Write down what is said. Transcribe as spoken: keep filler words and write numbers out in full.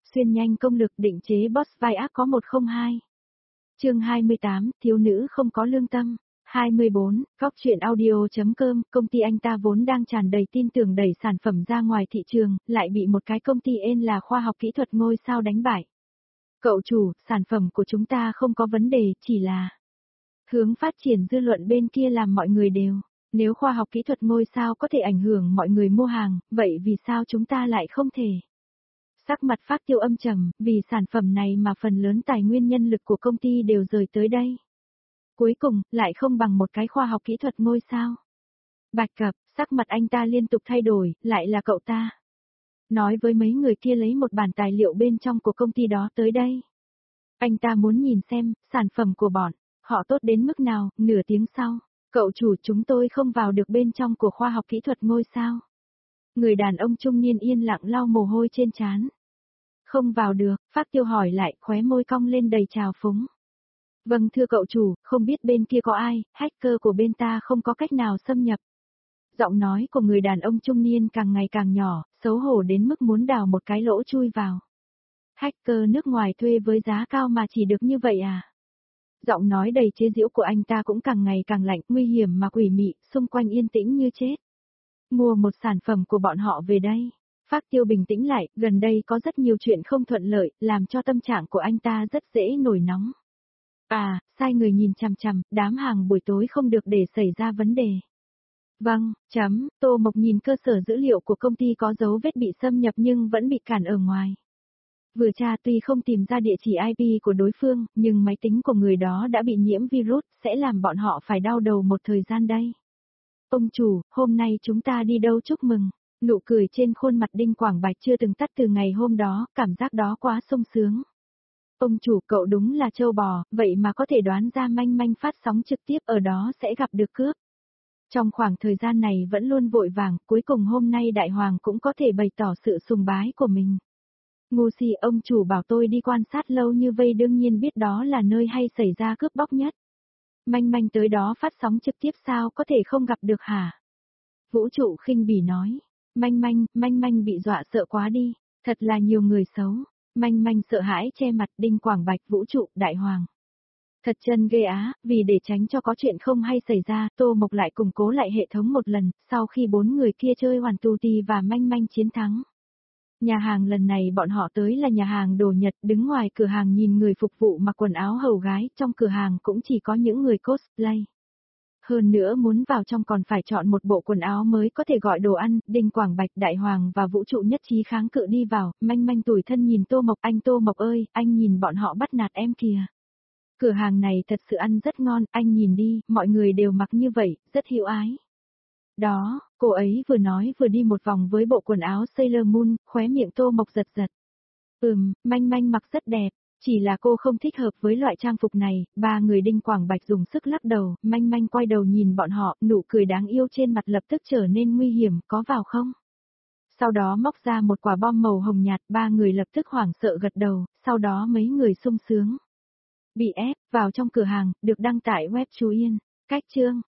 Xuyên nhanh công lực định chế boss vai ác có một không hai. Chương hai mươi tám, thiếu nữ không có lương tâm. hai mươi bốn, góc truyện audio.com, công ty anh ta vốn đang tràn đầy tin tưởng đẩy sản phẩm ra ngoài thị trường, lại bị một cái công ty ên là khoa học kỹ thuật ngôi sao đánh bại. Cậu chủ, sản phẩm của chúng ta không có vấn đề, chỉ là hướng phát triển dư luận bên kia làm mọi người đều. Nếu khoa học kỹ thuật ngôi sao có thể ảnh hưởng mọi người mua hàng, vậy vì sao chúng ta lại không thể? Sắc mặt Phác Tiêu âm trầm, vì sản phẩm này mà phần lớn tài nguyên nhân lực của công ty đều rời tới đây. Cuối cùng, lại không bằng một cái khoa học kỹ thuật ngôi sao. Bạch Cập, sắc mặt anh ta liên tục thay đổi, lại là cậu ta. Nói với mấy người kia lấy một bản tài liệu bên trong của công ty đó tới đây. Anh ta muốn nhìn xem, sản phẩm của bọn, họ tốt đến mức nào, nửa tiếng sau. Cậu chủ, chúng tôi không vào được bên trong của khoa học kỹ thuật ngôi sao. Người đàn ông trung niên yên lặng lau mồ hôi trên trán. Không vào được, Phác Tiêu hỏi lại, khóe môi cong lên đầy trào phúng. Vâng thưa cậu chủ, không biết bên kia có ai, hacker của bên ta không có cách nào xâm nhập. Giọng nói của người đàn ông trung niên càng ngày càng nhỏ, xấu hổ đến mức muốn đào một cái lỗ chui vào. Hacker nước ngoài thuê với giá cao mà chỉ được như vậy à? Giọng nói đầy chế giễu của anh ta cũng càng ngày càng lạnh, nguy hiểm mà quỷ mị, xung quanh yên tĩnh như chết. Mua một sản phẩm của bọn họ về đây. Phác Tiêu bình tĩnh lại, gần đây có rất nhiều chuyện không thuận lợi, làm cho tâm trạng của anh ta rất dễ nổi nóng. À, sai người nhìn chằm chằm, đám hàng buổi tối không được để xảy ra vấn đề. Vâng, chấm, Tô Mộc nhìn cơ sở dữ liệu của công ty có dấu vết bị xâm nhập nhưng vẫn bị cản ở ngoài. Vừa tra tuy không tìm ra địa chỉ i pê của đối phương, nhưng máy tính của người đó đã bị nhiễm virus, sẽ làm bọn họ phải đau đầu một thời gian đây. Ông chủ, hôm nay chúng ta đi đâu chúc mừng? Nụ cười trên khuôn mặt Đinh Quảng Bạch chưa từng tắt từ ngày hôm đó, cảm giác đó quá sung sướng. Ông chủ, cậu đúng là trâu bò, vậy mà có thể đoán ra manh manh phát sóng trực tiếp ở đó sẽ gặp được cướp. Trong khoảng thời gian này vẫn luôn vội vàng, cuối cùng hôm nay Đại Hoàng cũng có thể bày tỏ sự sùng bái của mình. Ngu si, ông chủ bảo tôi đi quan sát lâu như vây đương nhiên biết đó là nơi hay xảy ra cướp bóc nhất. Manh manh tới đó phát sóng trực tiếp sao có thể không gặp được hả? Vũ trụ khinh bỉ nói. Manh manh, manh manh bị dọa sợ quá đi, thật là nhiều người xấu. Manh manh sợ hãi che mặt. Đinh Quảng Bạch, Vũ trụ, Đại Hoàng. Thật chân ghê á, vì để tránh cho có chuyện không hay xảy ra, Tô Mộc lại củng cố lại hệ thống một lần, sau khi bốn người kia chơi hoàn tu tì và manh manh chiến thắng. Nhà hàng lần này bọn họ tới là nhà hàng đồ Nhật, đứng ngoài cửa hàng nhìn người phục vụ mặc quần áo hầu gái, trong cửa hàng cũng chỉ có những người cosplay. Hơn nữa muốn vào trong còn phải chọn một bộ quần áo mới có thể gọi đồ ăn. Đinh Quảng Bạch, Đại Hoàng và Vũ trụ nhất trí kháng cự đi vào, manh manh tủi thân nhìn Tô Mộc, anh Tô Mộc ơi, anh nhìn bọn họ bắt nạt em kìa. Cửa hàng này thật sự ăn rất ngon, anh nhìn đi, mọi người đều mặc như vậy, rất hữu ái. Đó, cô ấy vừa nói vừa đi một vòng với bộ quần áo Sailor Moon, khóe miệng Tô Mộc giật giật. Ừm, manh manh mặc rất đẹp. Chỉ là cô không thích hợp với loại trang phục này. Ba người Đinh Quảng Bạch dùng sức lắc đầu, manh manh quay đầu nhìn bọn họ, nụ cười đáng yêu trên mặt lập tức trở nên nguy hiểm, có vào không? Sau đó móc ra một quả bom màu hồng nhạt, ba người lập tức hoảng sợ gật đầu, sau đó mấy người sung sướng. Bị ép, vào trong cửa hàng, được đăng tải web Chú Yên. Cách chương.